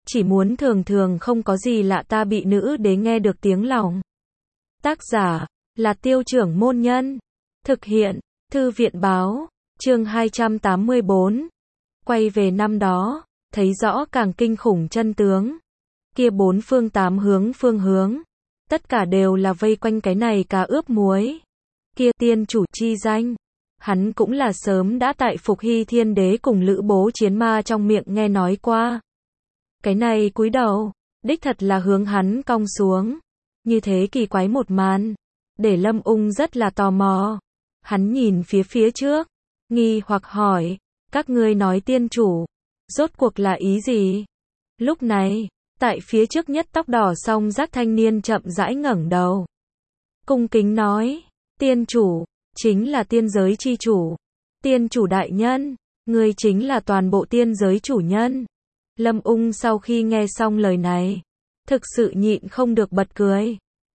chỉ muốn thường thường không có gì lạ ta bị nữ đế nghe được tiếng lòng. Tác giả là Tiêu Trưởng Môn Nhân. Thực hiện Thư viện Báo. Chương 284. Quay về năm đó, thấy rõ càng kinh khủng chân tướng. Kia bốn phương tám phương hướng, tất cả đều là vây quanh cái này cá ướp muối. Kia tiên chủ chi danh, hắn cũng là sớm đã tại Phục Hy Thiên Đế cùng Lữ Bố Chiến Ma trong miệng nghe nói qua. Cái này cúi đầu, đích thật là hướng hắn cong xuống. Như thế kỳ quái một màn, để Lâm Ung rất là tò mò. Hắn nhìn phía trước, nghi hoặc hỏi, các ngươi nói tiên chủ, rốt cuộc là ý gì? Lúc này, tại phía trước nhất tóc đỏ song giác thanh niên chậm rãi ngẩng đầu. Cung kính nói, tiên chủ, chính là tiên giới chi chủ. Tiên chủ đại nhân, ngươi chính là toàn bộ tiên giới chủ nhân. Lâm Ung sau khi nghe xong lời này, thực sự nhịn không được bật cười.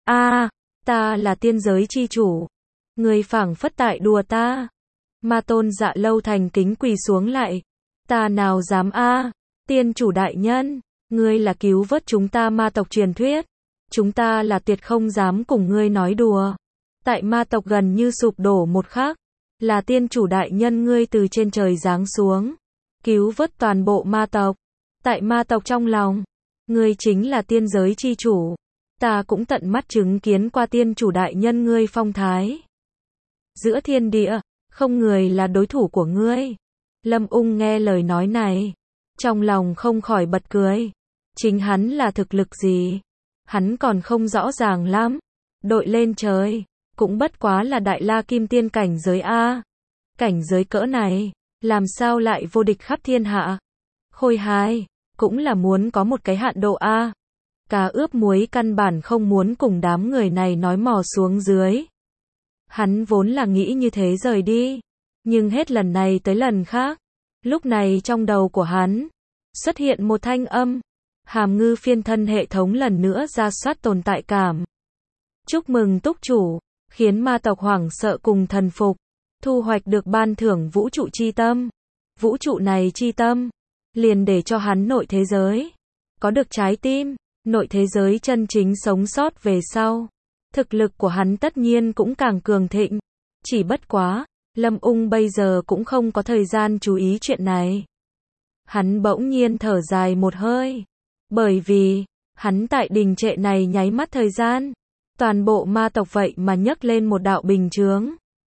Ta là tiên giới chi chủ. Ngươi phảng phất tại đùa ta. Ma Tôn Dạ Lâu thành kính quỳ xuống lại. Ta nào dám tiên chủ đại nhân, ngươi là cứu vớt chúng ta ma tộc truyền thuyết. Chúng ta là tuyệt không dám cùng ngươi nói đùa. Tại ma tộc gần như sụp đổ một khắc, là tiên chủ đại nhân ngươi từ trên trời giáng xuống, cứu vớt toàn bộ ma tộc. Tại ma tộc trong lòng, ngươi chính là tiên giới chi chủ. Ta cũng tận mắt chứng kiến qua tiên chủ đại nhân ngươi phong thái. Giữa thiên địa, không người là đối thủ của ngươi. Lâm Ung nghe lời nói này, trong lòng không khỏi bật cười. Chính hắn là thực lực gì? Hắn còn không rõ ràng lắm. Đội lên trời, cũng bất quá là đại la kim tiên cảnh giới Cảnh giới cỡ này, làm sao lại vô địch khắp thiên hạ? Khôi hài, cũng là muốn có một cái hạn độ Cá ướp muối căn bản không muốn cùng đám người này nói mò xuống dưới. Hắn vốn là nghĩ như thế rời đi, nhưng hết lần này tới lần khác, lúc này trong đầu của hắn xuất hiện một thanh âm. Hàm Ngư phiên thân hệ thống lần nữa ra soát tồn tại cảm. Chúc mừng túc chủ, khiến ma tộc hoảng sợ cùng thần phục, thu hoạch được ban thưởng vũ trụ chi tâm. Vũ trụ này chi tâm, liền để cho hắn nội thế giới có được trái tim, nội thế giới chân chính sống sót về sau. Thực lực của hắn tất nhiên cũng càng cường thịnh. Chỉ bất quá, Lâm Ung bây giờ cũng không có thời gian chú ý chuyện này. Hắn bỗng nhiên thở dài một hơi. Bởi vì, hắn tại đình trệ này nháy mắt thời gian, toàn bộ ma tộc vậy mà nhấc lên một đạo bình chướng.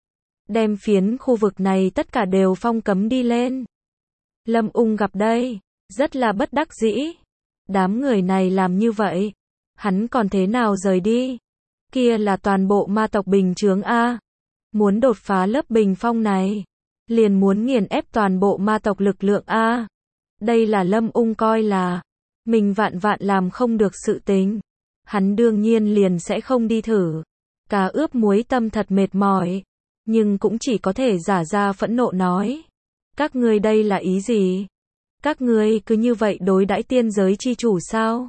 Đem phiến khu vực này tất cả đều phong cấm đi lên. Lâm Ung gặp đây, rất là bất đắc dĩ. Đám người này làm như vậy, hắn còn thế nào rời đi? Kia là toàn bộ ma tộc bình chướng Muốn đột phá lớp bình phong này, liền muốn nghiền ép toàn bộ ma tộc lực lượng Đây là Lâm Ung coi là mình vạn làm không được sự tình. Hắn đương nhiên liền sẽ không đi thử. Cá ướp muối tâm thật mệt mỏi, nhưng cũng chỉ có thể giả ra phẫn nộ nói. Các ngươi đây là ý gì? Các ngươi cứ như vậy đối đãi tiên giới chi chủ sao?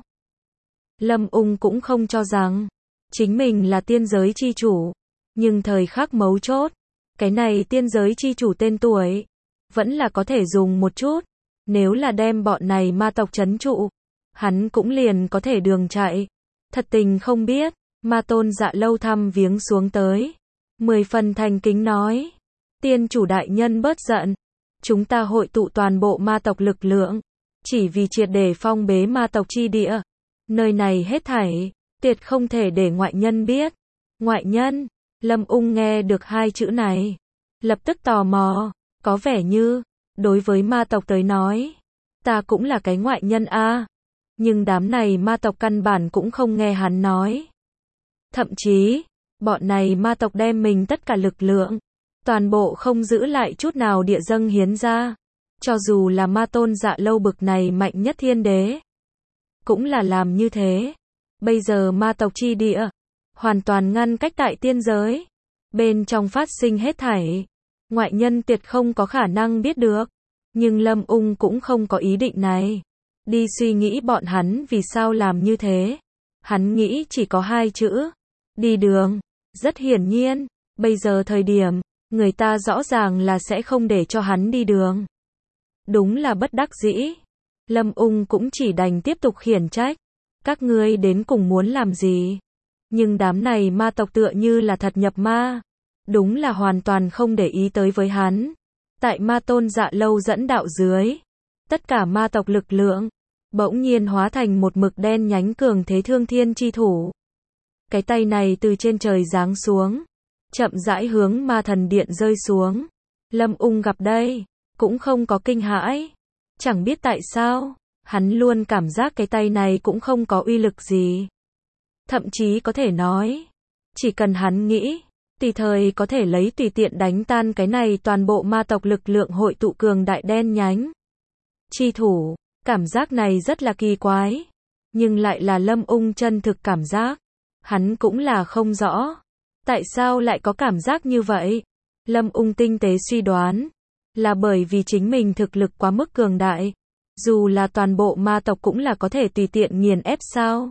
Lâm Ung cũng không cho rằng chính mình là tiên giới chi chủ, nhưng thời khắc mấu chốt, cái này tiên giới chi chủ tên tuổi vẫn là có thể dùng một chút. Nếu là đem bọn này ma tộc trấn trụ, hắn cũng liền có thể đường chạy. Thật tình không biết, Ma Tôn Dạ Lâu thăm viếng xuống tới, 10 phần thành kính nói, tiên chủ đại nhân bớt giận, chúng ta hội tụ toàn bộ ma tộc lực lượng, chỉ vì triệt để phong bế ma tộc chi địa. Nơi này hết thảy, tuyệt không thể để ngoại nhân biết. Ngoại nhân? Lâm Ung nghe được hai chữ này, lập tức tò mò, có vẻ như, đối với ma tộc tới nói, ta cũng là cái ngoại nhân Nhưng đám này ma tộc căn bản cũng không nghe hắn nói. Thậm chí, bọn này ma tộc đem mình tất cả lực lượng, toàn bộ không giữ lại chút nào địa dâng hiến ra. Cho dù là Ma Tôn Dạ Lâu bực này mạnh nhất thiên đế, cũng là làm như thế. Bây giờ ma tộc chi địa, hoàn toàn ngăn cách tại tiên giới. Bên trong phát sinh hết thảy, ngoại nhân tuyệt không có khả năng biết được. Nhưng Lâm Ung cũng không có ý định này. Đi suy nghĩ bọn hắn vì sao làm như thế. Hắn nghĩ chỉ có hai chữ. Đi đường. Rất hiển nhiên, bây giờ thời điểm, người ta rõ ràng là sẽ không để cho hắn đi đường. Đúng là bất đắc dĩ. Lâm Ung cũng chỉ đành tiếp tục khiển trách. Các ngươi đến cùng muốn làm gì? Nhưng đám này ma tộc tựa như là thật nhập ma. Đúng là hoàn toàn không để ý tới với hắn. Tại ma tôn Dạ Lâu dẫn đạo dưới, tất cả ma tộc lực lượng bỗng nhiên hóa thành một mực đen nhánh cường thế thương thiên chi thủ. Cái tay này từ trên trời giáng xuống, chậm rãi hướng ma thần điện rơi xuống. Lâm Ung gặp đây, cũng không có kinh hãi. Chẳng biết tại sao, hắn luôn cảm giác cái tay này cũng không có uy lực gì. Thậm chí có thể nói, chỉ cần hắn nghĩ, tùy thời có thể lấy tùy tiện đánh tan cái này toàn bộ ma tộc lực lượng hội tụ cường đại đen nhánh chi thủ. Cảm giác này rất là kỳ quái, nhưng lại là Lâm Ung chân thực cảm giác. Hắn cũng là không rõ, tại sao lại có cảm giác như vậy. Lâm Ung tinh tế suy đoán, là bởi vì chính mình thực lực quá mức cường đại. Dù là toàn bộ ma tộc cũng là có thể tùy tiện nghiền ép sao.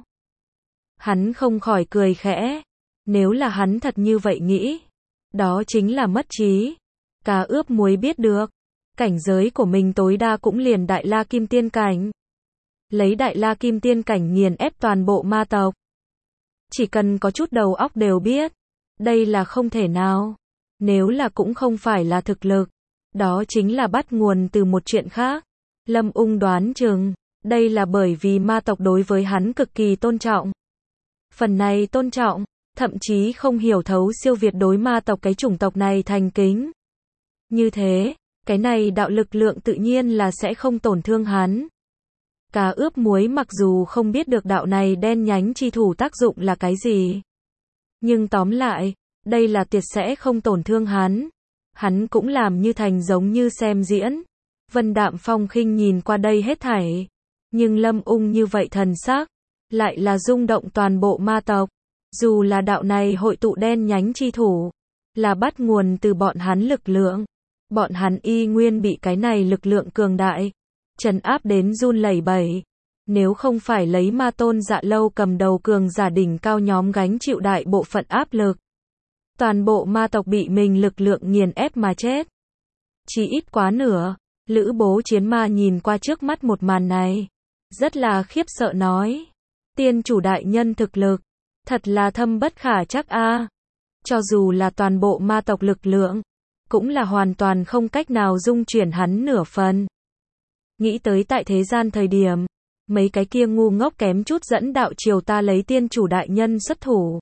Hắn không khỏi cười khẽ. Nếu là hắn thật như vậy nghĩ, đó chính là mất trí. Cá ướp muối biết được, cảnh giới của mình tối đa cũng liền Đại La Kim Tiên cảnh. Lấy Đại La Kim Tiên cảnh nghiền ép toàn bộ ma tộc, chỉ cần có chút đầu óc đều biết, đây là không thể nào. Nếu là cũng không phải là thực lực, đó chính là bắt nguồn từ một chuyện khác. Lâm Ung đoán chừng, đây là bởi vì ma tộc đối với hắn cực kỳ tôn trọng. Phần này tôn trọng, thậm chí không hiểu thấu siêu việt đối ma tộc cái chủng tộc này thành kính. Như thế, cái này đạo lực lượng tự nhiên là sẽ không tổn thương hắn. Cá ướp muối mặc dù không biết được đạo này đen nhánh chi thủ tác dụng là cái gì, nhưng tóm lại, đây là tuyệt sẽ không tổn thương hắn. Hắn cũng làm như thành giống như xem diễn. Vân Đạm Phong khinh nhìn qua đây hết thảy, nhưng Lâm Ung như vậy thần sắc, lại là rung động toàn bộ ma tộc. Dù là đạo này hội tụ đen nhánh chi thủ, là bắt nguồn từ bọn hắn lực lượng, bọn hắn y nguyên bị cái này lực lượng cường đại trấn áp đến run lẩy bẩy. Nếu không phải lấy ma tôn Dạ Lâu cầm đầu cường giả đỉnh cao nhóm gánh chịu đại bộ phận áp lực, toàn bộ ma tộc bị mình lực lượng nghiền ép mà chết. Chỉ ít quá nửa. Lữ Bố Chiến Ma nhìn qua trước mắt một màn này, rất là khiếp sợ nói: Tiên chủ đại nhân thực lực, thật là thâm bất khả trắc a. Cho dù là toàn bộ ma tộc lực lượng, cũng là hoàn toàn không cách nào dung chuyển hắn nửa phần. Nghĩ tới tại thế gian thời điểm, mấy cái kia ngu ngốc kém chút dẫn đạo triều ta lấy tiên chủ đại nhân xuất thủ.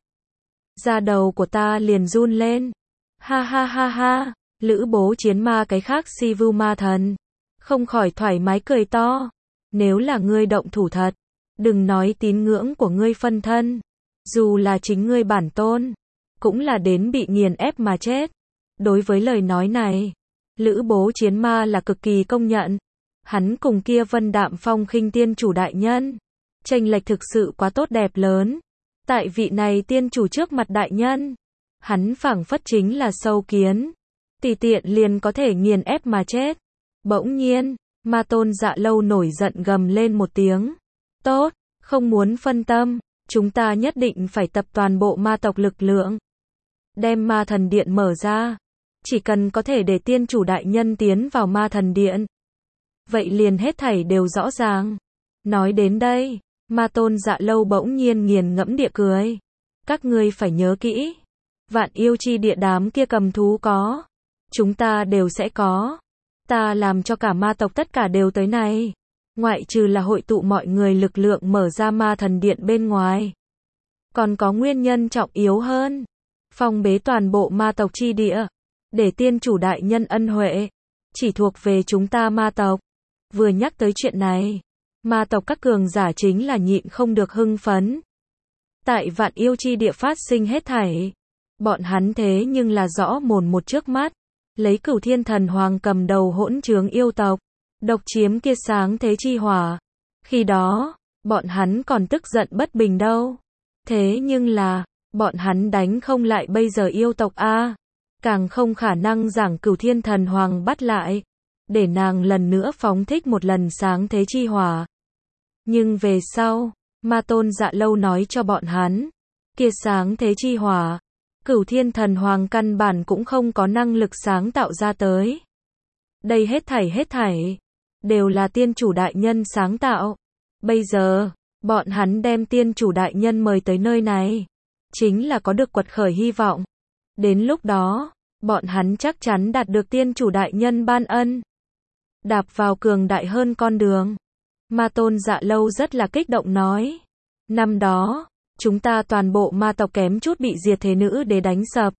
Da đầu của ta liền run lên. Ha ha ha ha, Lữ Bố Chiến Ma cái khác si vưu ma thần, không khỏi thoải mái cười to. Nếu là ngươi động thủ thật, đừng nói tín ngưỡng của ngươi phân thân, dù là chính ngươi bản tôn, cũng là đến bị nghiền ép mà chết. Đối với lời nói này, Lữ Bố Chiến Ma là cực kỳ công nhận. Hắn cùng kia Vân Đạm Phong khinh tiên chủ đại nhân, chênh lệch thực sự quá tốt đẹp lớn. Tại vị này tiên chủ trước mặt đại nhân, hắn phảng phất chính là sâu kiến, tùy tiện liền có thể nghiền ép mà chết. Bỗng nhiên, ma tôn Dạ Lâu nổi giận gầm lên một tiếng. Tốt, không muốn phân tâm, chúng ta nhất định phải tập toàn bộ ma tộc lực lượng, đem ma thần điện mở ra. Chỉ cần có thể để tiên chủ đại nhân tiến vào ma thần điện, vậy liền hết thảy đều rõ ràng. Nói đến đây, ma tôn Dạ Lâu bỗng nhiên nghiền ngẫm địa cười. Các ngươi phải nhớ kỹ, Vạn Yêu Chi Địa đám kia cầm thú có, chúng ta đều sẽ có. Ta làm cho cả ma tộc tất cả đều tới này, ngoại trừ là hội tụ mọi người lực lượng mở ra ma thần điện bên ngoài, còn có nguyên nhân trọng yếu hơn, phong bế toàn bộ ma tộc chi địa, để tiên chủ đại nhân ân huệ chỉ thuộc về chúng ta ma tộc. Vừa nhắc tới chuyện này, ma tộc các cường giả chính là nhịn không được hưng phấn. Tại Vạn Yêu Chi Địa phát sinh hết thảy, bọn hắn thế nhưng là rõ mồn một trước mắt. Lấy Cửu Thiên Thần Hoàng cầm đầu hỗn trướng yêu tộc, độc chiếm kia sáng thế chi hỏa. Khi đó, bọn hắn còn tức giận bất bình đâu. Thế nhưng là, bọn hắn đánh không lại bây giờ yêu tộc a, càng không khả năng giảng Cửu Thiên Thần Hoàng bắt lại, để nàng lần nữa phóng thích một lần sáng thế chi hỏa. Nhưng về sau, ma tôn Dạ Lâu nói cho bọn hắn, kia sáng thế chi hỏa, Cửu Thiên Thần Hoàng căn bản cũng không có năng lực sáng tạo ra tới. Đây hết thảy, đều là tiên chủ đại nhân sáng tạo. Bây giờ, bọn hắn đem tiên chủ đại nhân mời tới nơi này, chính là có được quật khởi hy vọng. Đến lúc đó, bọn hắn chắc chắn đạt được tiên chủ đại nhân ban ân. Đạp vào cường đại hơn con đường. Ma Tôn Dạ Lâu rất là kích động nói. Năm đó, chúng ta toàn bộ ma tộc kém chút bị diệt thế nữ đế đánh sập.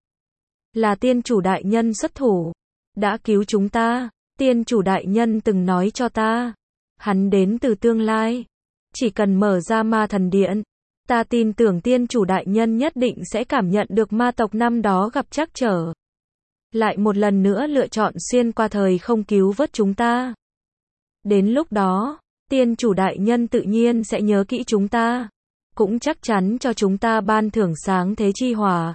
Là tiên chủ đại nhân xuất thủ, đã cứu chúng ta. Tiên chủ đại nhân từng nói cho ta, hắn đến từ tương lai. Chỉ cần mở ra ma thần điện, ta tin tưởng tiên chủ đại nhân nhất định sẽ cảm nhận được ma tộc năm đó gặp trắc trở. Lại một lần nữa lựa chọn xuyên qua thời không cứu vớt chúng ta. Đến lúc đó, tiên chủ đại nhân tự nhiên sẽ nhớ kỹ chúng ta, cũng chắc chắn cho chúng ta ban thưởng sáng thế chi hỏa.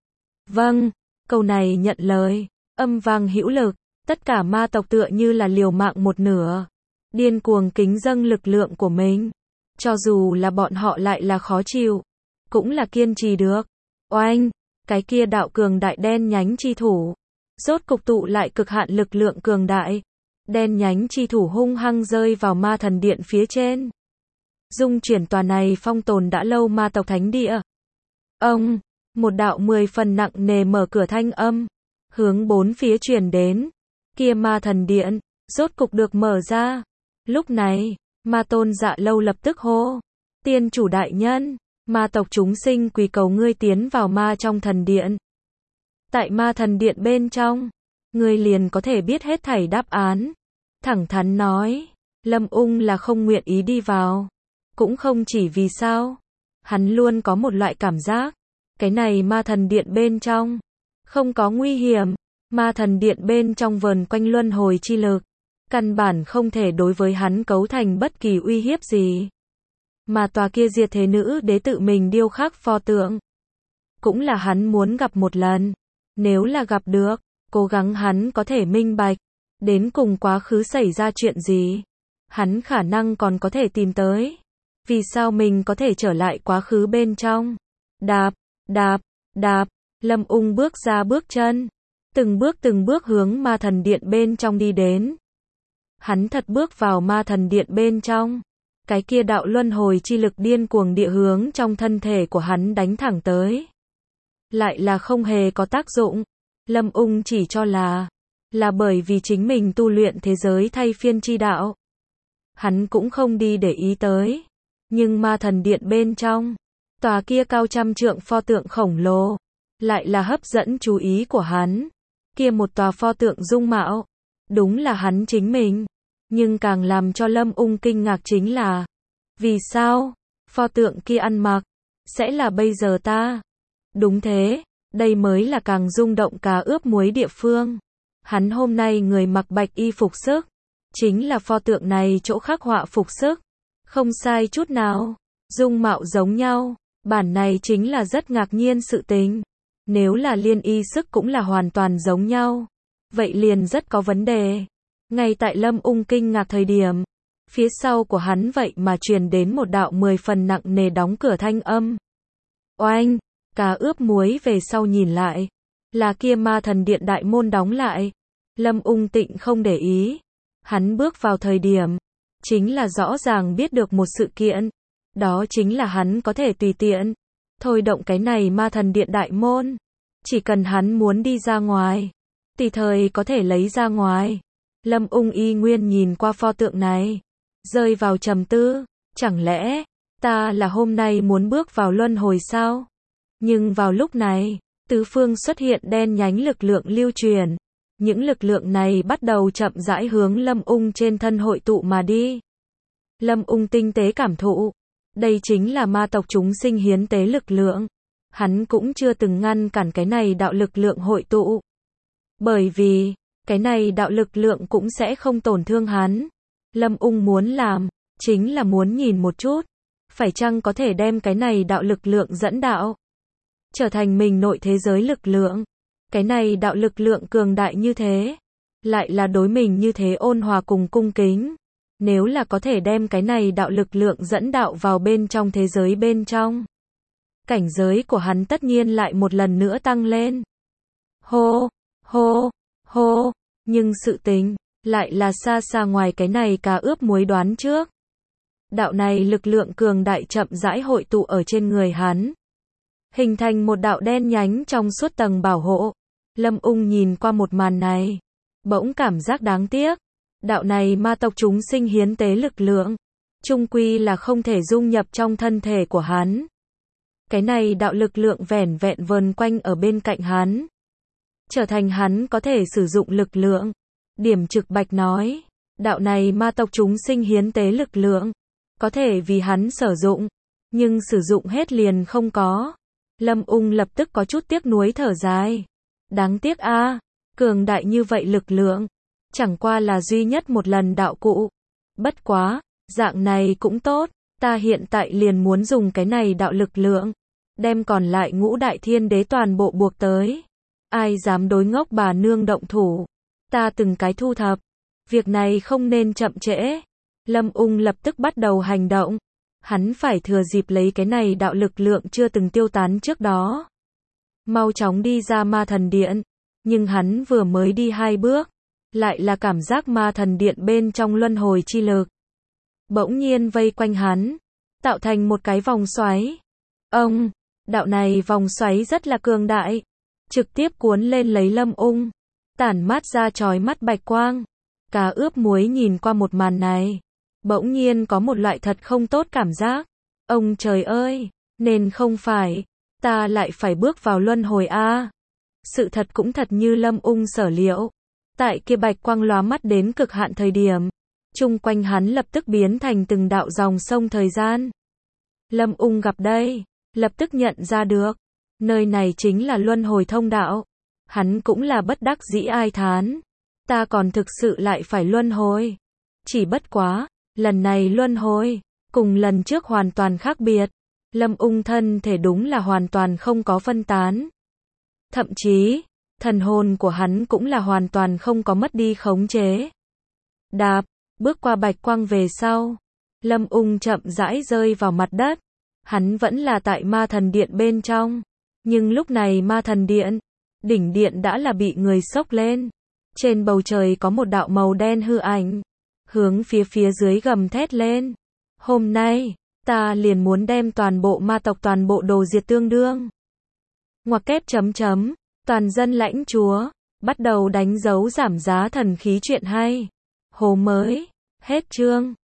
Vâng, câu này nhận lời, âm vang hữu lực, tất cả ma tộc tựa như là liều mạng một nửa, điên cuồng kính dâng lực lượng của mình. Cho dù là bọn họ lại là khó chịu, cũng là kiên trì được. Oanh, cái kia đạo cường đại đen nhánh chi thủ, rốt cục tụ lại cực hạn lực lượng cường đại. Đen nhánh chi thủ hung hăng rơi vào ma thần điện phía trên. Dung chuyển tòa này phong tồn đã lâu ma tộc thánh địa. Ông, một đạo 10 phần nặng nề mở cửa thanh âm, hướng bốn phía truyền đến. Kia ma thần điện, rốt cục được mở ra. Lúc này, Ma Tôn Dạ Lâu lập tức hô. Tiên chủ đại nhân, ma tộc chúng sinh quỳ cầu ngươi tiến vào ma trong thần điện. Tại ma thần điện bên trong, ngươi liền có thể biết hết thảy đáp án. Thẳng thắn nói, Lâm Ung là không nguyện ý đi vào. Cũng không chỉ vì sao. Hắn luôn có một loại cảm giác. Cái này ma thần điện bên trong, không có nguy hiểm. Ma thần điện bên trong vờn quanh luân hồi chi lực. Căn bản không thể đối với hắn cấu thành bất kỳ uy hiếp gì. Mà tòa kia diệt thế nữ đế tự mình điêu khắc pho tượng. Cũng là hắn muốn gặp một lần. Nếu là gặp được, cố gắng hắn có thể minh bạch. Đến cùng quá khứ xảy ra chuyện gì. Hắn khả năng còn có thể tìm tới. Vì sao mình có thể trở lại quá khứ bên trong. Đạp, đạp, đạp. Lâm Ung bước ra bước chân. Từng bước hướng ma thần điện bên trong đi đến. Hắn thật bước vào ma thần điện bên trong. Cái kia đạo luân hồi chi lực điên cuồng địa hướng trong thân thể của hắn đánh thẳng tới. Lại là không hề có tác dụng. Lâm Ung chỉ cho là bởi vì chính mình tu luyện thế giới thay phiên chi đạo. Hắn cũng không đi để ý tới. Nhưng ma thần điện bên trong, tòa kia cao trăm trượng pho tượng khổng lồ, lại là hấp dẫn chú ý của hắn. Kia một tòa pho tượng dung mạo, đúng là hắn chính mình. Nhưng càng làm cho Lâm Ung kinh ngạc chính là, vì sao, pho tượng kia ăn mặc, sẽ là bây giờ ta. Đúng thế, đây mới là càng rung động cá ướp muối địa phương. Hắn hôm nay người mặc bạch y phục sức, chính là pho tượng này chỗ khắc họa phục sức. Không sai chút nào, dung mạo giống nhau, bản này chính là rất ngạc nhiên sự tình. Nếu là liên y sức cũng là hoàn toàn giống nhau, vậy liền rất có vấn đề. Ngay tại Lâm Ung kinh ngạc thời điểm, phía sau của hắn vậy mà truyền đến một đạo 10 phần nặng nề đóng cửa thanh âm. Oanh, cá ướp muối về sau nhìn lại, là kia ma thần điện đại môn đóng lại. Lâm Ung tịnh không để ý. Hắn bước vào thời điểm, chính là rõ ràng biết được một sự kiện. Đó chính là hắn có thể tùy tiện thôi động cái này ma thần điện đại môn. Chỉ cần hắn muốn đi ra ngoài, tùy thời có thể lấy ra ngoài. Lâm Ung y nguyên nhìn qua pho tượng này, rơi vào trầm tư. Chẳng lẽ, ta là hôm nay muốn bước vào luân hồi sao? Nhưng vào lúc này, tứ phương xuất hiện đen nhánh lực lượng lưu truyền. Những lực lượng này bắt đầu chậm rãi hướng Lâm Ung trên thân hội tụ mà đi. Lâm Ung tinh tế cảm thụ. Đây chính là ma tộc chúng sinh hiến tế lực lượng. Hắn cũng chưa từng ngăn cản cái này đạo lực lượng hội tụ. Bởi vì, cái này đạo lực lượng cũng sẽ không tổn thương hắn. Lâm Ung muốn làm, chính là muốn nhìn một chút. Phải chăng có thể đem cái này đạo lực lượng dẫn đạo, trở thành mình nội thế giới lực lượng. Cái này đạo lực lượng cường đại như thế, lại là đối mình như thế ôn hòa cùng cung kính. Nếu là có thể đem cái này đạo lực lượng dẫn đạo vào bên trong thế giới bên trong, cảnh giới của hắn tất nhiên lại một lần nữa tăng lên. Hô, hô, hô, nhưng sự tình lại là xa xa ngoài cái này cá ướp muối đoán trước. Đạo này lực lượng cường đại chậm rãi hội tụ ở trên người hắn, hình thành một đạo đen nhánh trong suốt tầng bảo hộ. Lâm Ung nhìn qua một màn này, bỗng cảm giác đáng tiếc. Đạo này ma tộc chúng sinh hiến tế lực lượng, chung quy là không thể dung nhập trong thân thể của hắn. Cái này đạo lực lượng vẻn vẹn vờn quanh ở bên cạnh hắn, trở thành hắn có thể sử dụng lực lượng. Điểm Trực Bạch nói, đạo này ma tộc chúng sinh hiến tế lực lượng, có thể vì hắn sử dụng, nhưng sử dụng hết liền không có. Lâm Ung lập tức có chút tiếc nuối thở dài. Đáng tiếc a, cường đại như vậy lực lượng, chẳng qua là duy nhất một lần đạo cụ. Bất quá, dạng này cũng tốt, ta hiện tại liền muốn dùng cái này đạo lực lượng, đem còn lại ngũ đại thiên đế toàn bộ buộc tới. Ai dám đối ngốc bà nương động thủ, ta từng cái thu thập. Việc này không nên chậm trễ. Lâm Ung lập tức bắt đầu hành động. Hắn phải thừa dịp lấy cái này đạo lực lượng chưa từng tiêu tán trước đó, mau chóng đi ra ma thần điện. Nhưng hắn vừa mới đi 2 bước, lại là cảm giác ma thần điện bên trong luân hồi chi lực bỗng nhiên vây quanh hắn, tạo thành một cái vòng xoáy. Ông, đạo này vòng xoáy rất là cường đại, trực tiếp cuốn lên lấy Lâm Ung, tản mát ra chói mắt bạch quang. Cá ướp muối nhìn qua một màn này, bỗng nhiên có một loại thật không tốt cảm giác. Ông trời ơi, nên không phải, ta lại phải bước vào luân hồi a. Sự thật cũng thật như Lâm Ung sở liệu. Tại kia bạch quang lóa mắt đến cực hạn thời điểm, chung quanh hắn lập tức biến thành từng đạo dòng sông thời gian. Lâm Ung gặp đây, lập tức nhận ra được, nơi này chính là luân hồi thông đạo. Hắn cũng là bất đắc dĩ ai thán, ta còn thực sự lại phải luân hồi. Chỉ bất quá, lần này luân hồi, cùng lần trước hoàn toàn khác biệt. Lâm Ung thân thể đúng là hoàn toàn không có phân tán. Thậm chí, thần hồn của hắn cũng là hoàn toàn không có mất đi khống chế. Đạp, bước qua bạch quang về sau, Lâm Ung chậm rãi rơi vào mặt đất. Hắn vẫn là tại ma thần điện bên trong, nhưng lúc này ma thần điện, đỉnh điện đã là bị người xốc lên. Trên bầu trời có một đạo màu đen hư ảnh, hướng phía dưới gầm thét lên. Hôm nay, ta liền muốn đem toàn bộ ma tộc toàn bộ đồ diệt tương đương. Ngoặc kép chấm chấm, toàn dân lãnh chúa, bắt đầu đánh dấu giảm giá thần khí chuyện hay. Hồ mới, hết chương.